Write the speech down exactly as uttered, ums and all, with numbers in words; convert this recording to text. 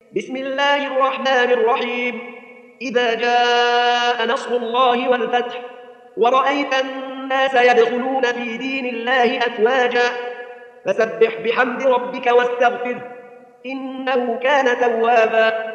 بسم الله الرحمن الرحيم. إذا جاء نصر الله والفتح ورأيت الناس يدخلون في دين الله أفواجا فسبح بحمد ربك واستغفره إنه كان توابا.